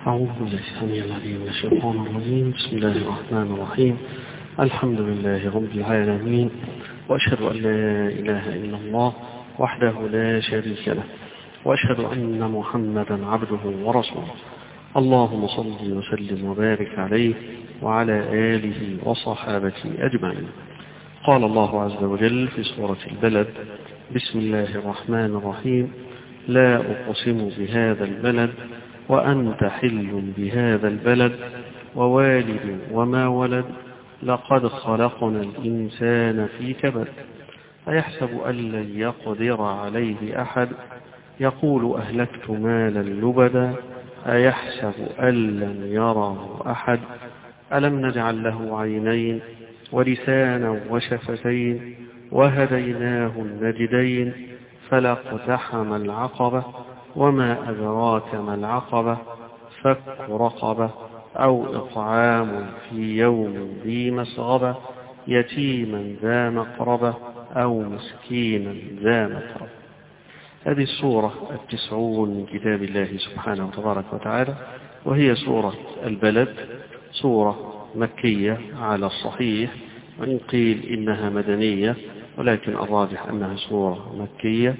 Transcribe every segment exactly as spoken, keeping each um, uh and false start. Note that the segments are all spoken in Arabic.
أعوذ بالله السميع العليم من الشيطان الرجيم. بسم الله الرحمن الرحيم. الحمد لله رب العالمين، وأشهد أن لا إله إلا الله وحده لا شريك له، وأشهد أن محمدا عبده ورسوله. اللهم صل وسلم وبارك عليه وعلى آله وصحابته أجمعين. قال الله عز وجل في سورة البلد: بسم الله الرحمن الرحيم. لا أقسم بهذا البلد وأنت حل بهذا البلد ووالد وما ولد لقد خلقنا الإنسان في كبد أيحسب أن لن يقدر عليه أحد يقول أهلكت مالا لبدا أيحسب أن لن يره أحد ألم نجعل له عينين ولسانا وشفتين وهديناه النجدين فلاقتحم العقبة وما أدراك ما العقبة فك رقبة أو إطعام في يوم ذي مسغبة يتيما ذا مقربة أو مسكينا ذا متربة. هذه السورة التسعون من كتاب الله سبحانه وتبارك وتعالى، وهي سورة البلد، سورة مكية على الصحيح، وإن قيل إنها مدنية، ولكن الراجح أنها سورة مكية،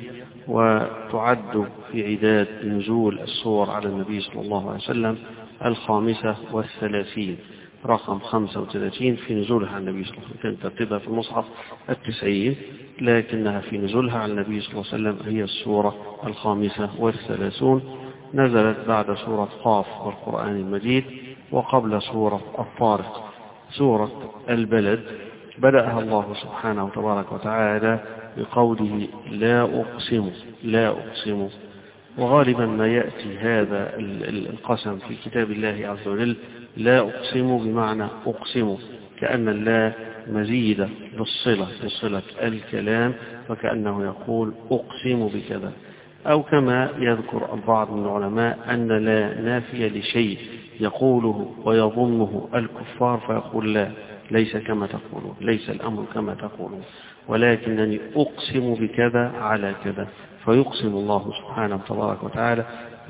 وتعد في عداد نزول السور على النبي صلى الله عليه وسلم الخامسة والثلاثين، رقم خمسة وثلاثين في نزولها على النبي صلى الله عليه وسلم. ترتيبها في المصحف التسعين، لكنها في نزولها على النبي صلى الله عليه وسلم هي السورة الخامسة والثلاثون. نزلت بعد سورة قاف والقرآن المجيد وقبل سورة الطارق. سورة البلد بدأها الله سبحانه وتبارك وتعالى بقوله لا أقسم لا أقسم، وغالبا ما يأتي هذا القسم في كتاب الله عز وجل لا أقسم بمعنى أقسم، كأن الله مزيد للصلة لصلة الكلام، فكأنه يقول أقسم بكذا، أو كما يذكر البعض من العلماء أن لا نافية لشيء يقوله ويظنه الكفار فيقول لا، ليس كما تقولون، ليس الأمر كما تقولون، ولكنني أقسم بكذا على كذا، فيقسم الله سبحانه وتبارك وتعالى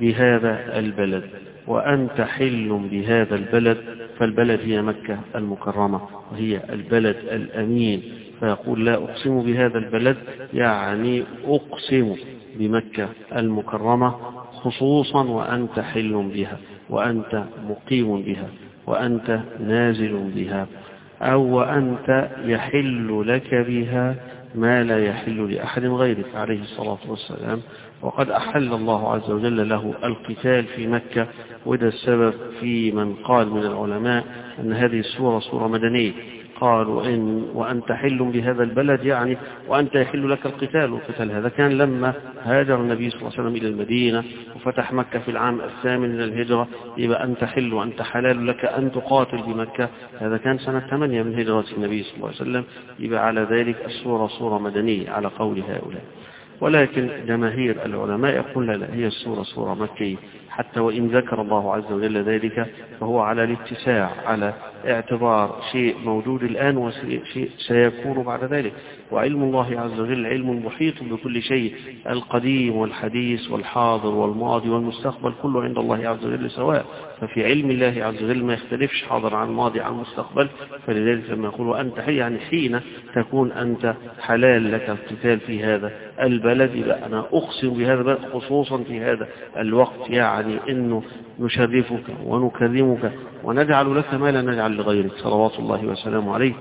بهذا البلد. وأنت حل بهذا البلد، فالبلد هي مكة المكرمة، وهي البلد الأمين، فيقول لا أقسم بهذا البلد يعني أقسم بمكة المكرمة خصوصا وأنت حل بها، وأنت مقيم بها، وأنت نازل بها، أو وأنت يحل لك بها ما لا يحل لأحد غيرك عليه الصلاة والسلام. وقد أحل الله عز وجل له القتال في مكة، وده السبب في من قال من العلماء أن هذه السورة سورة مدنية، قالوا إن وأنت حل بهذا البلد يعني وأنت يحل لك القتال، والقتال هذا كان لما هاجر النبي صلى الله عليه وسلم إلى المدينة وفتح مكة في العام الثامن من الهجرة، يبقى أنت حل وأنت حلال لك أن تقاتل بمكة، هذا كان سنة ثمانية من هجرة النبي صلى الله عليه وسلم، يبقى على ذلك السورة سورة مدنية على قول هؤلاء. ولكن جماهير العلماء يقول لا, لا هي السورة سورة مكية، حتى وإن ذكر الله عز وجل ذلك فهو على الاتساع، على اعتبار شيء موجود الآن وشيء سيكون بعد ذلك، وعلم الله عز وجل علم محيط بكل شيء، القديم والحديث والحاضر والماضي والمستقبل كله عند الله عز وجل سواء، ففي علم الله عز وجل ما يختلفش حاضر عن ماضي عن مستقبل. فلذلك لما يقول أنت حي يعني حين تكون أنت حلال لك القتال في هذا البلد، يبقى أنا أقسم بهذا البلد خصوصا في هذا الوقت، يعني إنه نشرفك ونكرمك ونجعل لك ما لا نجعل لغيرك صلوات الله وسلامه عليه.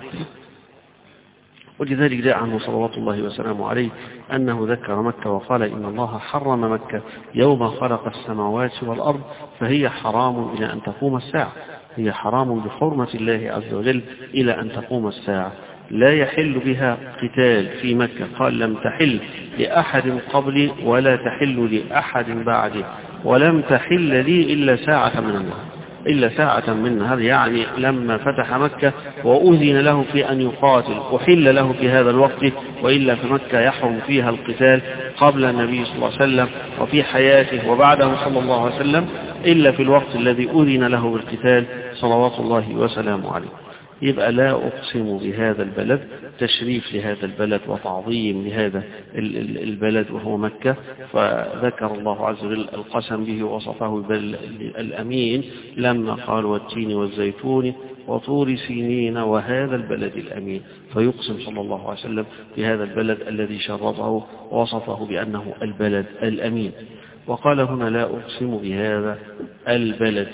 ولذلك جاء عنه صلوات الله وسلامه عليه أنه ذكر مكة وقال إن الله حرم مكة يوم خلق السماوات والأرض فهي حرام إلى أن تقوم الساعة، هي حرام بحرمة الله عز وجل إلى أن تقوم الساعة، لا يحل بها قتال في مكة، قال لم تحل لأحد قبلي ولا تحل لأحد بعدي ولم تحل لي إلا ساعة من النهار، إلا ساعة من النهار، يعني لما فتح مكة وأذن له في أن يقاتل أحل له في هذا الوقت، وإلا في مكة يحرم فيها القتال قبل النبي صلى الله عليه وسلم وفي حياته وبعده صلى الله عليه وسلم، إلا في الوقت الذي أذن له بالقتال صلوات الله وسلامه عليه. يبقى لا أقسم بهذا البلد تشريف لهذا البلد وتعظيم لهذا البلد وهو مكة. فذكر الله عز وجل القسم به ووصفه بالأمين لما قال والتين والزيتون وطور سينين وهذا البلد الأمين، فيقسم صلى الله عليه وسلم بهذا البلد الذي شرفه ووصفه بأنه البلد الأمين. وقال هنا لا أقسم بهذا البلد،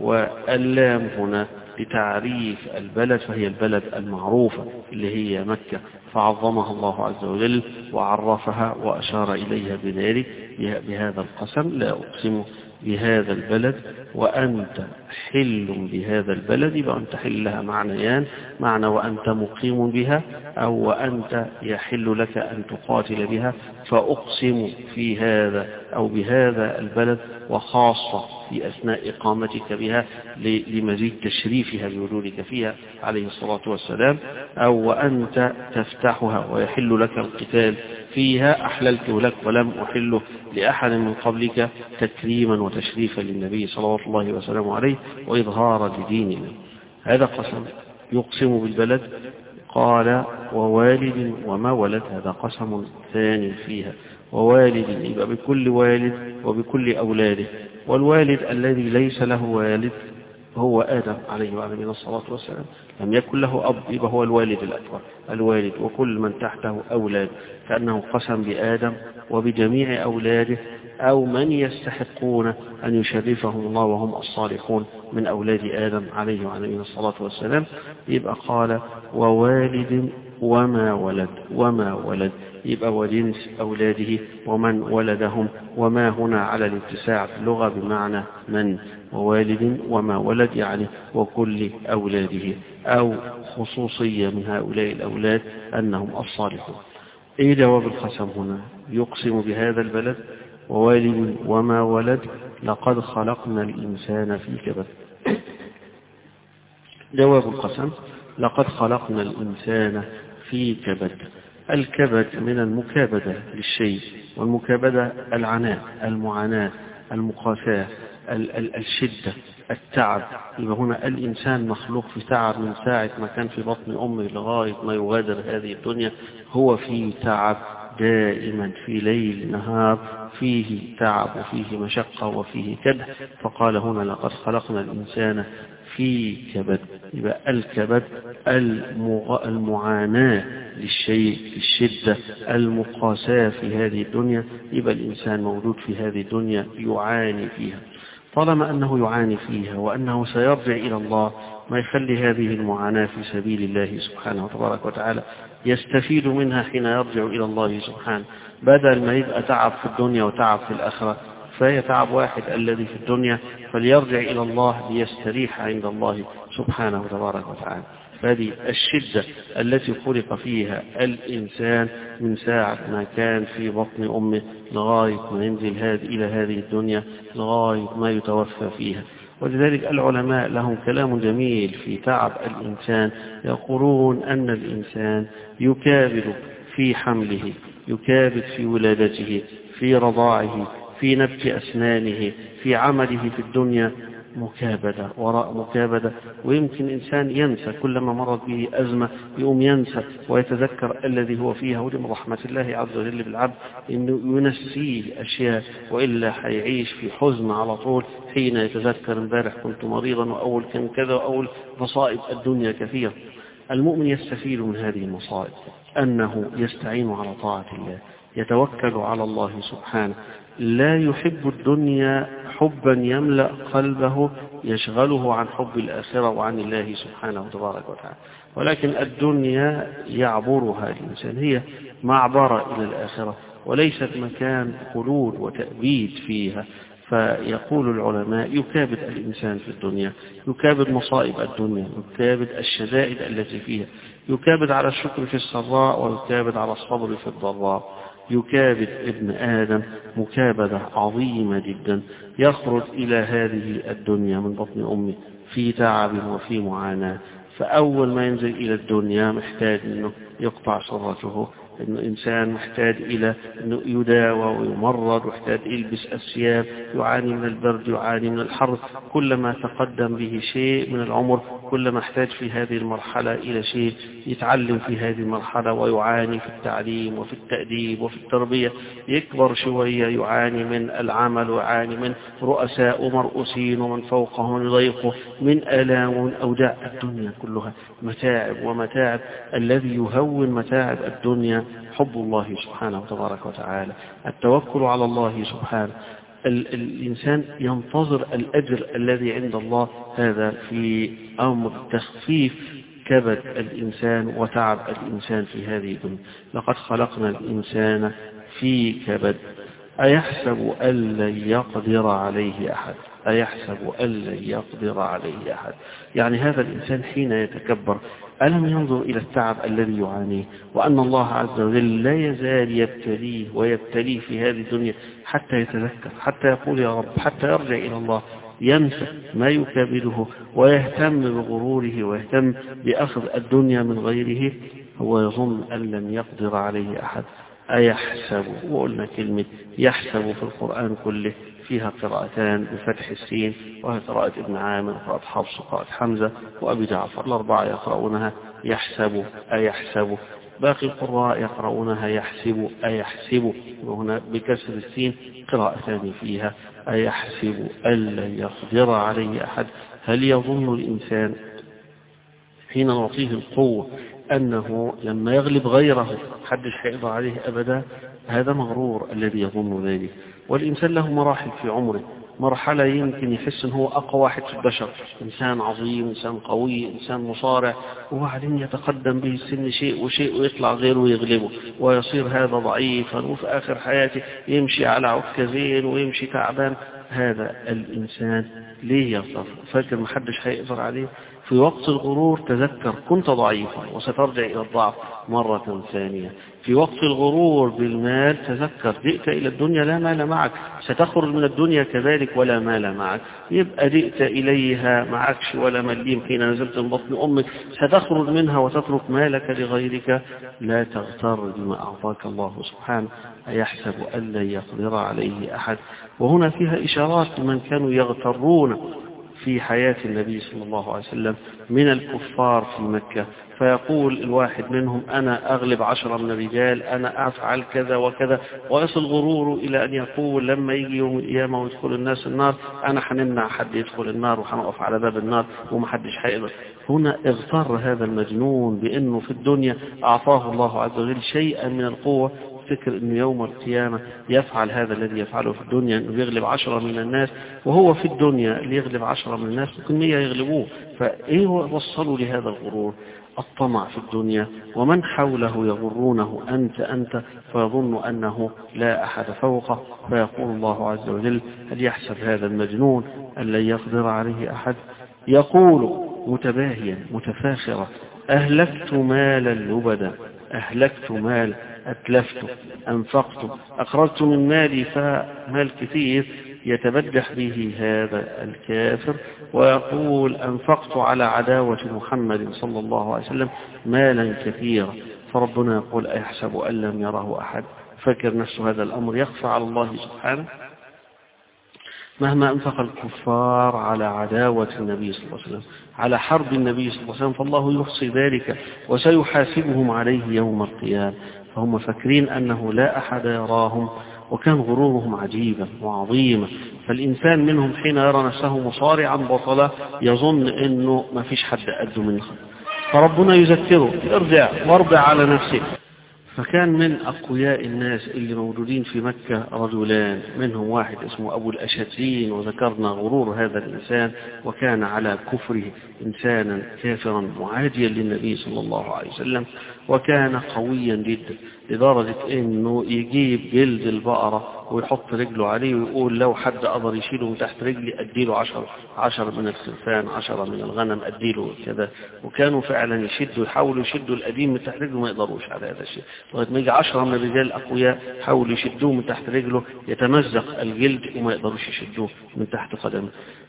واللام هنا لتعريف البلد، فهي البلد المعروفة اللي هي مكة، فعظمها الله عز وجل وعرفها وأشار إليها بذلك بهذا القسم لا أقسم بهذا البلد وأنت حل بهذا البلد. يبقى أنت حل لها معنيان، معنى وأنت مقيم بها، أو وأنت يحل لك أن تقاتل بها، فأقسم في هذا أو بهذا البلد، وخاصة في أثناء إقامتك بها لمزيد تشريفها بوجودك فيها عليه الصلاة والسلام، أو وأنت تفتحها ويحل لك القتال فيها، أحللت لك ولم أحله لأحد من قبلك تكريما وتشريفا للنبي صلى الله عليه وسلم عليه وإظهارا لدين الله. هذا قسم يقسم بالبلد. قال ووالد وما ولد، هذا قسم ثاني فيها. ووالد يبقى بكل والد وبكل أولاده، والوالد الذي ليس له والد هو آدم عليه وعلى نبينا الصلاة والسلام، لم يكن له أب، يبقى هو الوالد الأكبر الوالد، وكل من تحته أولاد، كأنه قسم بآدم وبجميع أولاده أو من يستحقون أن يشرفهم الله وهم الصالحون من أولاد آدم عليه وعلى نبينا الصلاة والسلام. يبقى قال ووالد وما ولد، وما ولد يبقى وجنس أولاده ومن ولدهم، وما هنا على الاتساع في اللغة بمعنى من، ووالد وما ولد يعني وكل أولاده، أو خصوصية من هؤلاء الأولاد أنهم الصالحون. إيه جواب القسم هنا؟ يقسم بهذا البلد ووالد وما ولد لقد خلقنا الإنسان في كبد. جواب القسم لقد خلقنا الإنسان في كبد. الكبد من المكابدة للشيء، والمكابدة العناء، المعاناة، المقاساة، الشدة، التعب. يبقى هنا الإنسان مخلوق في تعب من ساعة ما كان في بطن أمه لغاية ما يغادر هذه الدنيا، هو في تعب دائما، في ليل نهار فيه تعب وفيه مشقة وفيه كدح. فقال هنا لقد خلقنا الإنسان في كبد. يبقى الكبد المعاناة للشيء، الشدة، المقاساة في هذه الدنيا. يبقى الإنسان موجود في هذه الدنيا يعاني فيها. طالما أنه يعاني فيها وأنه سيرجع إلى الله، ما يخلي هذه المعاناة في سبيل الله سبحانه وتبارك وتعالى يستفيد منها حين يرجع إلى الله سبحانه، بدل ما يبقى تعب في الدنيا وتعب في الآخرة. فهي تعب واحد الذي في الدنيا، فليرجع إلى الله ليستريح عند الله سبحانه وتبارك وتعالى. فهذه الشدة التي خلق فيها الإنسان من ساعة ما كان في بطن أمه لغاية ما ينزل هذه إلى هذه الدنيا، لغاية ما يتوفى فيها. ولذلك العلماء لهم كلام جميل في تعب الإنسان، يقولون أن الإنسان يكابد في حمله، يكابد في ولادته، في رضاعه، في نبت أسنانه، في عمله في الدنيا، مكابدة وراء مكابدة. ويمكن إنسان ينسى كلما مرت به أزمة يقوم ينسى ويتذكر الذي هو فيها، ودي من رحمة الله عز وجل بالعبد إنه ينسيه أشياء، وإلا حيعيش في حزن على طول حين يتذكر امبارح كنت مريضا وأول كان كذا وأول مصائب الدنيا كثيرة. المؤمن يستفيد من هذه المصائب أنه يستعين على طاعة الله، يتوكل على الله سبحانه، لا يحب الدنيا حبا يملأ قلبه يشغله عن حب الآخرة وعن الله سبحانه وتبارك وتعالى، ولكن الدنيا يعبرها الإنسان، هي معبرة إلى الآخرة وليست مكان خلود وتأبيد فيها. فيقول العلماء يكابد الإنسان في الدنيا، يكابد مصائب الدنيا، يكابد الشدائد التي فيها، يكابد على الشكر في السراء ويكابد على الصبر في الضراء. يكابد ابن آدم مكابدة عظيمة جدا، يخرج إلى هذه الدنيا من بطن أمه في تعب وفي معاناة. فأول ما ينزل إلى الدنيا محتاج أنه يقطع سرته إنه إنسان محتاج إلى إنه يداوى ويمرض، ويحتاج يلبس أثياب، يعاني من البرد، يعاني من الحر. كلما تقدم به شيء من العمر كلما احتاج في هذه المرحلة إلى شيء يتعلم في هذه المرحلة، ويعاني في التعليم وفي التأديب وفي التربية. يكبر شوية يعاني من العمل، ويعاني من رؤساء ومرؤوسين ومن فوقه ومن يضيقه، من آلام ومن أوجاع. الدنيا كلها متاعب ومتاعب. الذي يهون متاعب الدنيا حب الله سبحانه وتبارك وتعالى، التوكل على الله سبحانه. ال الإنسان ينتظر الأجر الذي عند الله، هذا في أمر تخفيف كبد الإنسان وتعب الإنسان في هذه الدنيا. لقد خلقنا الإنسان في كبد أيحسب أن لن يقدر عليه أحد، أيحسب أن لن يقدر عليه أحد. يعني هذا الإنسان حين يتكبر ألم ينظر إلى التعب الذي يعانيه، وأن الله عز وجل لا يزال يبتليه ويبتليه في هذه الدنيا حتى يتذكر، حتى يقول يا رب، حتى يرجع إلى الله، ينسى ما يكابده ويهتم بغروره ويهتم بأخذ الدنيا من غيره. هو يظن أن لن يقدر عليه أحد. أيحسب، وقلنا كلمة يحسب في القرآن كله فيها قراءتان بفتح السين، وهي قراءة ابن عامر وقراءة حفص وقراءة حمزة وأبي جعفر، الأربعة يقرؤونها يحسب أيحسب. باقي القراء يقرؤونها يحسب أيحسب، وهنا بكسر السين قراءتان فيها أيحسب أن لن يقدر عليه أحد. هل يظن الإنسان حين نعطيه القوة أنه لما يغلب غيره حدش هيقدر عليه أبدا؟ هذا مغرور الذي يظن ذلك. والإنسان له مراحل في عمره، مرحلة يمكن يحس أنه أقوى واحد في البشر، إنسان عظيم، إنسان قوي، إنسان مصارع، وبعدين يتقدم به السن شيء وشيء ويطلع غيره ويغلبه ويصير هذا ضعيفا، وفي آخر حياته يمشي على عكازين ويمشي تعبان. هذا الإنسان ليه يغتر؟ فاكر محدش هيقدر عليه؟ في وقت الغرور تذكر كنت ضعيفا وسترجع إلى الضعف مرة ثانية. في وقت الغرور بالمال تذكر جئت إلى الدنيا لا مال معك، ستخرج من الدنيا كذلك ولا مال معك. يبقى جئت إليها معكش ولا مليم حين نزلت من بطن أمك، ستخرج منها وتترك مالك لغيرك. لا تغتر بما أعطاك الله سبحانه. أيحسب أن لن يقدر عليه أحد. وهنا فيها إشارات لمن كانوا يغترون في حياة النبي صلى الله عليه وسلم من الكفار في مكة، فيقول الواحد منهم أنا أغلب عشرة من الرجال، أنا أفعل كذا وكذا، ويصل غروره إلى أن يقول لما يجي يوم القيامة ويدخل الناس النار أنا حنمنع حد يدخل النار وحنقف على باب النار ومحدش هيقدر. هنا اغتر هذا المجنون بأنه في الدنيا أعطاه الله عز وجل شيئا من القوة، فكر أنه يوم القيامة يفعل هذا الذي يفعله في الدنيا، أنه يغلب عشرة من الناس، وهو في الدنيا اللي يغلب عشرة من الناس ممكن مية يغلبوه. فإيه وصلوا لهذا الغرور؟ الطمع في الدنيا، ومن حوله يغرونه أنت أنت، فيظن أنه لا أحد فوقه. فيقول الله عز وجل هل يحسب هذا المجنون أن لن يقدر عليه أحد؟ يقول متباهيا متفاخرا أهلكت مالا لبدا، أهلكت مال، أتلفت، أنفقت، أخرجت من مالي فمال كثير. يتبجح به هذا الكافر ويقول أنفقت على عداوة محمد صلى الله عليه وسلم مالا كثيرا. فربنا يقول أيحسب أن لم يره أحد؟ فكر نفسه هذا الأمر يخفى على الله سبحانه؟ مهما أنفق الكفار على عداوة النبي صلى الله عليه وسلم، على حرب النبي صلى الله عليه وسلم، فالله يحصي ذلك وسيحاسبهم عليه يوم القيامة. فهم فاكرين أنه لا أحد يراهم، وكان غرورهم عجيبا وعظيما. فالإنسان منهم حين يرى نفسه مصارعا بطلا يظن أنه ما فيش حد قده منه، فربنا يذكره ارجع واربع على نفسك. فكان من أقوياء الناس اللي موجودين في مكة رجلان، منهم واحد اسمه أبو الأشتين، وذكرنا غرور هذا الإنسان، وكان على كفره إنسانا كافرا معاديا للنبي صلى الله عليه وسلم، وكان قويا جدا لدرجة أنه يجيب جلد البقرة ويحط رجله عليه ويقول لو حد قدر يشيله من تحت رجلي أديله عشر عشر من الخرفان، عشرة من الغنم أديله كذا. وكانوا فعلا يشدوا يحاولوا يشدوا القديم من تحت رجله، ما يقدروش على هذا الشيء، لغاية ما يجي عشرة من الرجال أقوياء حاولوا يشدوه من تحت رجله يتمزق الجلد وما يقدروش يشدوه من تحت قدمه.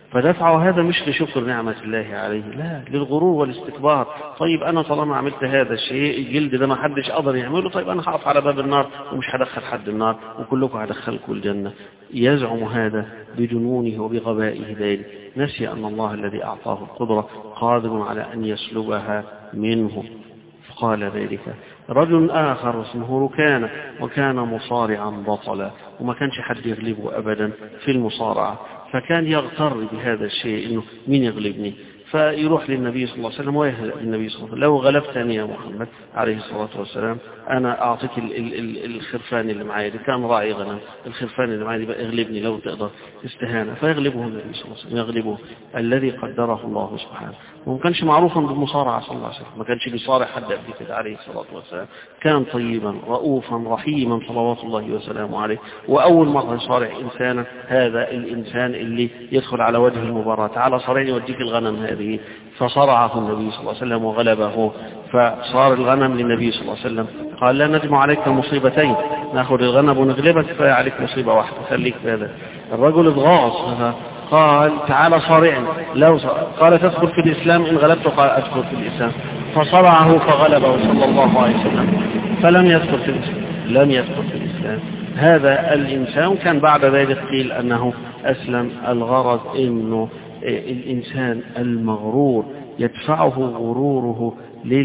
فدفعوا هذا مش لشكر نعمة الله عليه، لا، للغرور والاستكبار. طيب أنا طالما عملت هذا الشيء، الجلد ده ما حدش قدر يعمله، طيب أنا هقف على باب النار ومش هدخل حد النار وكلكم هدخلكم الجنة. يزعم هذا بجنونه وبغبائه ذلك، نسي أن الله الذي أعطاه القدرة قادر على أن يسلبها منه. قال ذلك رجل آخر اسمه ركانة، وكان مصارعا بطلا، وما كانش حد يغلبه أبدا في المصارعة، فكان يغتر بهذا الشيء إنه مين يغلبني، فيروح للنبي صلى الله عليه وسلم ويهزأ النبي صلى الله عليه وسلم: لو غلبتني يا محمد عليه الصلاة والسلام أنا أعطيك ال ال ال الخرفان اللي معايا دي، كان راعي غنم، الخرفان اللي معايا دي بقى اغلبني لو تقدر، استهانة. فيغلبه النبي صلى الله عليه وسلم، يغلبه الذي قدره الله سبحانه. وما كانش معروفا بالمصارعة صلى الله عليه وسلم، ما كانش بيصارع حد قبل كده عليه الصلاة والسلام، كان طيبا رؤوفا رحيما صلوات الله وسلامه عليه. وأول مرة يصارع إنسانا هذا الإنسان اللي يدخل على وجه المباراة: تعالى صارعني وديك الغنم هذه. فصرعه النبي صلى الله عليه وسلم وغلبه، فصار الغنم للنبي صلى الله عليه وسلم. قال: لا ندم عليك مصيبتين، ناخذ الغنم ونغلبك، كفاية عليك مصيبة واحدة، خليك في هذا. الرجل اتغاظ، قال: تعالى صارعني. لو قال: تدخل في الإسلام إن غلبته؟ قال: أدخل في الإسلام. فصرعه فغلبه صلى الله عليه وسلم، فلم يدخل في الإسلام، لم يدخل في الإسلام. هذا الإنسان كان بعد ذلك قيل أنه أسلم. الغرض إنه الإنسان المغرور يدفعه غروره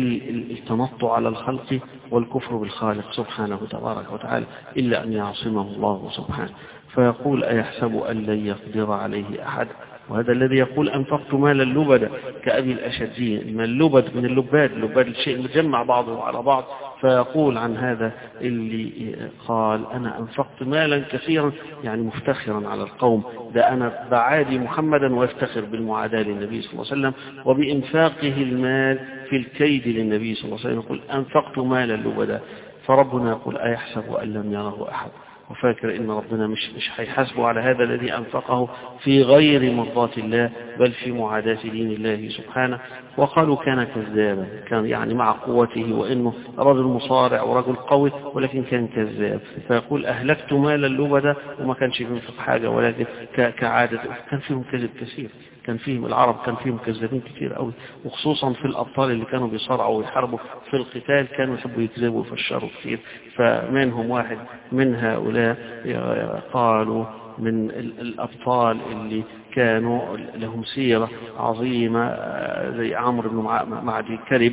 للتنطع على الخلق والكفر بالخالق سبحانه تبارك وتعالى، إلا أن يعصمه الله سبحانه. فيقول: أيحسب أن لن يقدر عليه أحد؟ وهذا الذي يقول: أنفقت مالا لبدا، كأبي الأشجين، من اللبد من اللباد، اللباد الشيء مجمع بعضه على بعض. فيقول عن هذا اللي قال: أنا أنفقت مالا كثيرا، يعني مفتخرا على القوم، ده أنا بعادي محمدا ويفتخر بالمعاداة للنبي صلى الله عليه وسلم وبإنفاقه المال في الكيد للنبي صلى الله عليه وسلم. يقول: أنفقت مالا لبدا. فربنا يقول: أيحسب أن لم يره أحد؟ وفاكر إن ربنا مش مش هيحاسبه على هذا الذي أنفقه في غير مرضاة الله، بل في معاداة دين الله سبحانه. وقالوا: كان كذابا، كان يعني مع قوته وإنه رجل مصارع ورجل قوي، ولكن كان كذاب. فيقول: أهلكت مالا لبدا، وما كانش بينفق حاجة، ولكن كعادة كان فيهم كذب كثير، كان فيهم العرب كان فيهم كذابين كثير قوي، وخصوصا في الأبطال اللي كانوا بيصارعوا ويحاربوا في القتال كانوا يحبوا يكذبوا ويفشروا كثير. فمنهم واحد من هؤلاء قالوا من الأبطال اللي كانوا لهم سيرة عظيمة زي عمرو بن معدي كرب،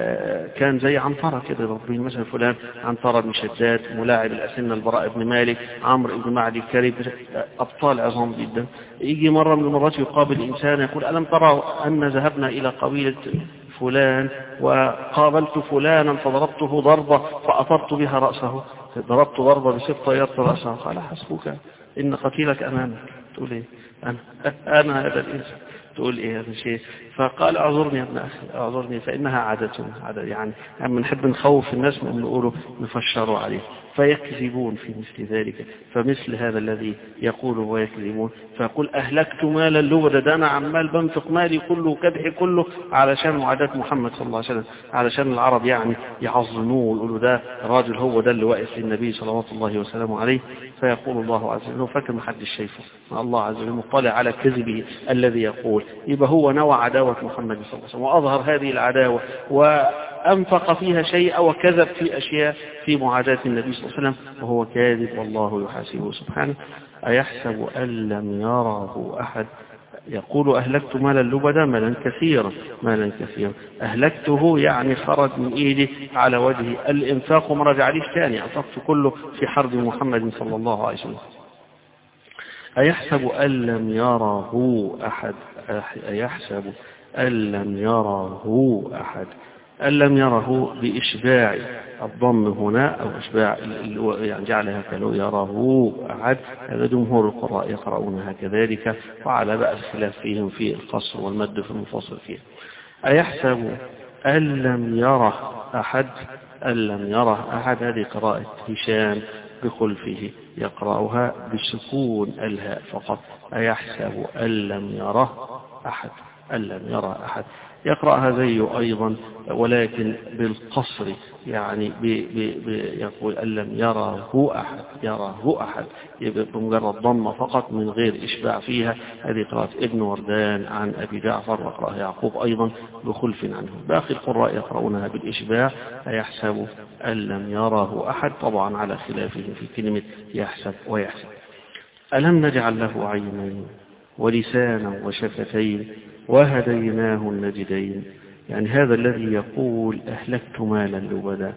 كان زي عنترة كده، ربين مثلا فلان عنترة بن شداد ملاعب الأسنة البراء بن مالك، عمرو بن معدي كرب، أبطال عظام جدا. يجي مرة من المرات يقابل إنسان يقول: ألم تروا أن ذهبنا إلى قبيلة فلان وقابلت فلانا فضربته ضربة فأطرت بها رأسه، ضربت ضربة بسيف طيرت رأسه. قال: حسبك إن قتيلك أمامك. تقول إيه؟ أنا, أنا هذا الإنسان، تقول إيه هذا الشيء؟ فقال: أعذرني يا ابن أخي، أعذرني، فإنها عادتنا، عادة يعني أما نحب نخوف الناس من نقوله نفشروا عليه، فيكذبون في مثل ذلك. فمثل هذا الذي يقول ويكذبون. فيقول: أهلكت مالا لبدا، ده أنا عمال بنفق مالي كله وكدحي كله علشان معاداة محمد صلى الله عليه وسلم، علشان العرب يعني يعظموه ويقولوا ده راجل هو ده اللي واقف للنبي صلوات الله وسلامه عليه. فيقول الله عز وجل: فاكر ما حدش شايفه، الله عز وجل مطلع على كذبه الذي يقول. يبقى هو نوى عداوة محمد صلى الله عليه وسلم وأظهر هذه العداوة وأنفق فيها شيء وكذب في أشياء في معاداة النبي صلى الله عليه وسلم، وهو كاذب والله يحاسبه سبحانه. أيحسب أن لم يره أحد؟ يقول: أهلكت مالا لبدا، مالا كثيرا، مالا كثيرا. أهلكته يعني خرج من إيدي على وجه الإنفاق وما رجعليش ثاني، أنفقت كله في حرب محمد صلى الله عليه وسلم. أيحسب أن لم يره أحد؟ أيحسب أن لم يره أحد؟ أن لم يره بإشباع الضم هنا أو إشباع يعني جعلها كلو يره أحد. هذا جمهور القراء يقرؤونها كذلك، وعلى بقى الخلاف فيهم في القصر والمد في المفصل فيه. أيحسب أن لم يره أحد؟ أن لم يره أحد، هذه قراءة هشام بخلفه يقرأها بسكون الهاء فقط. أيحسب أن لم يره أحد أن لم يرى أحد. يقرأها زيه أيضا ولكن بالقصر، يعني بي بي بي يقول أن لم يره أحد، يره أحد بمجرد ضمة فقط من غير إشباع فيها. هذه قراءة ابن وردان عن أبي جعفر، وقرأها يعقوب أيضا بخلف عنه. باقي القراء يقرؤونها بالإشباع، فيحسب أن لم يره أحد، طبعا على خلافهم في كلمة يحسب ويحسب. ألم نجعل له عينين ولسانا وشفتين وهديناه النجدين. يعني هذا الذي يقول أهلكت مالا لبدا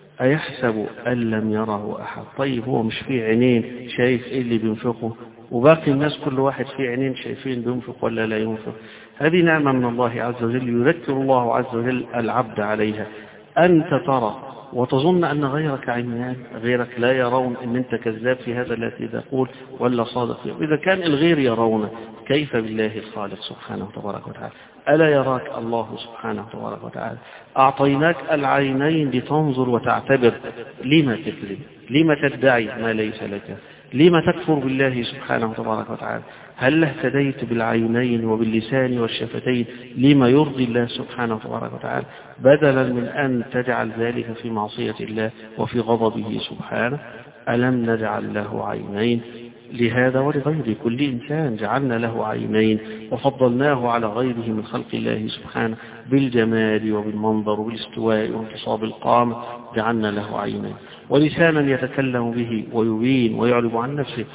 أيحسب أن لم يره أحد؟ طيب هو مش فيه عينين شايف إيه اللي بينفقه، وباقي الناس كل واحد فيه عينين شايفين بينفق ولا لا ينفق؟ هذه نعمة من الله عز وجل يذكر الله عز وجل العبد عليها. أنت ترى وتظن أن غيرك عميان، غيرك لا يرون أن أنت كذاب في هذا الذي تقول ولا صادق فيه. إذا كان الغير يرون، كيف بالله الخالق سبحانه وتبارك وتعالى؟ ألا يراك الله سبحانه وتبارك وتعالى؟ أعطيناك العينين لتنظر وتعتبر. لما تكذب؟ لما تدعي ما ليس لك؟ لما تكفر بالله سبحانه وتبارك وتعالى؟ هل اهتديت بالعينين وباللسان والشفتين لما يرضي الله سبحانه وتبارك وتعالى، بدلا من أن تجعل ذلك في معصية الله وفي غضبه سبحانه؟ ألم نجعل له عينين؟ لهذا ولغير كل إنسان جعلنا له عينين وفضلناه على غيره من خلق الله سبحانه بالجمال وبالمنظر وبالاستواء وانتصاب القامة، جعلنا له عينين ولسانا يتكلم به ويبين ويعرب عن نفسه،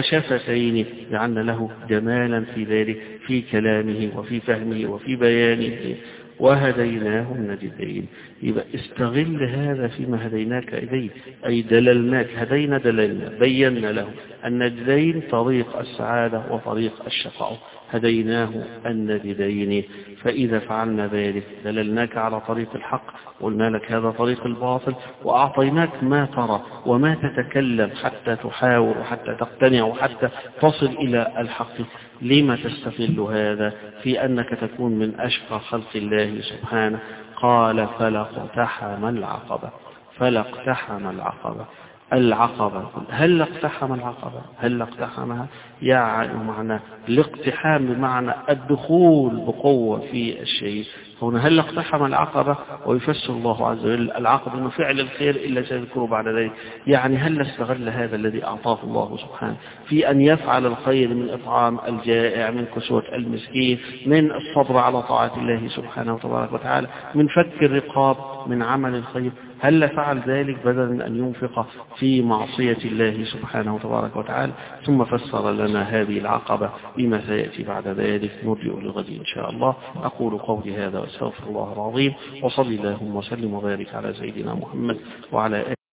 وشفتين جعلنا له جمالا في ذلك في كلامه وفي فهمه وفي بيانه، وهديناه النجدين. يبقى استغل هذا فيما هديناك إليه، أي دللناك، هدينا دللنا بينا له النجدين، طريق السعادة وطريق الشقاء، هديناه النجدين. فإذا فعلنا ذلك دللناك على طريق الحق، قلنا لك هذا طريق الباطل، وأعطيناك ما ترى وما تتكلم حتى تحاور وحتى تقتنع وحتى تصل إلى الحق. لما تستغل هذا في أنك تكون من أشقى خلق الله سبحانه؟ قال فلاقتحم العقبة. فلاقتحم العقبة. العقبة هل اقتحم العقبة؟ هل اقتحمها؟ يعني معنى الاقتحام بمعنى الدخول بقوة في الشيء. هنا هل اقتحم العقبة؟ ويفسر الله عز وجل العقبة انه فعل الخير إلا سيذكره بعد ذلك. يعني هل استغل هذا الذي أعطاه الله سبحانه في أن يفعل الخير من إطعام الجائع، من كسوة المسكين، من الصبر على طاعة الله سبحانه وتبارك وتعالى، من فك الرقاب، من عمل الخير؟ هل فعل ذلك بدلا من أن ينفق في معصية الله سبحانه وتبارك وتعالى؟ ثم فسر لنا هذه العقبة بما سيأتي بعد ذلك، نرجع لغد إن شاء الله. أقول قولي هذا وأستغفر الله العظيم، وصلي اللهم وسلم وبارك على سيدنا محمد وعلى آله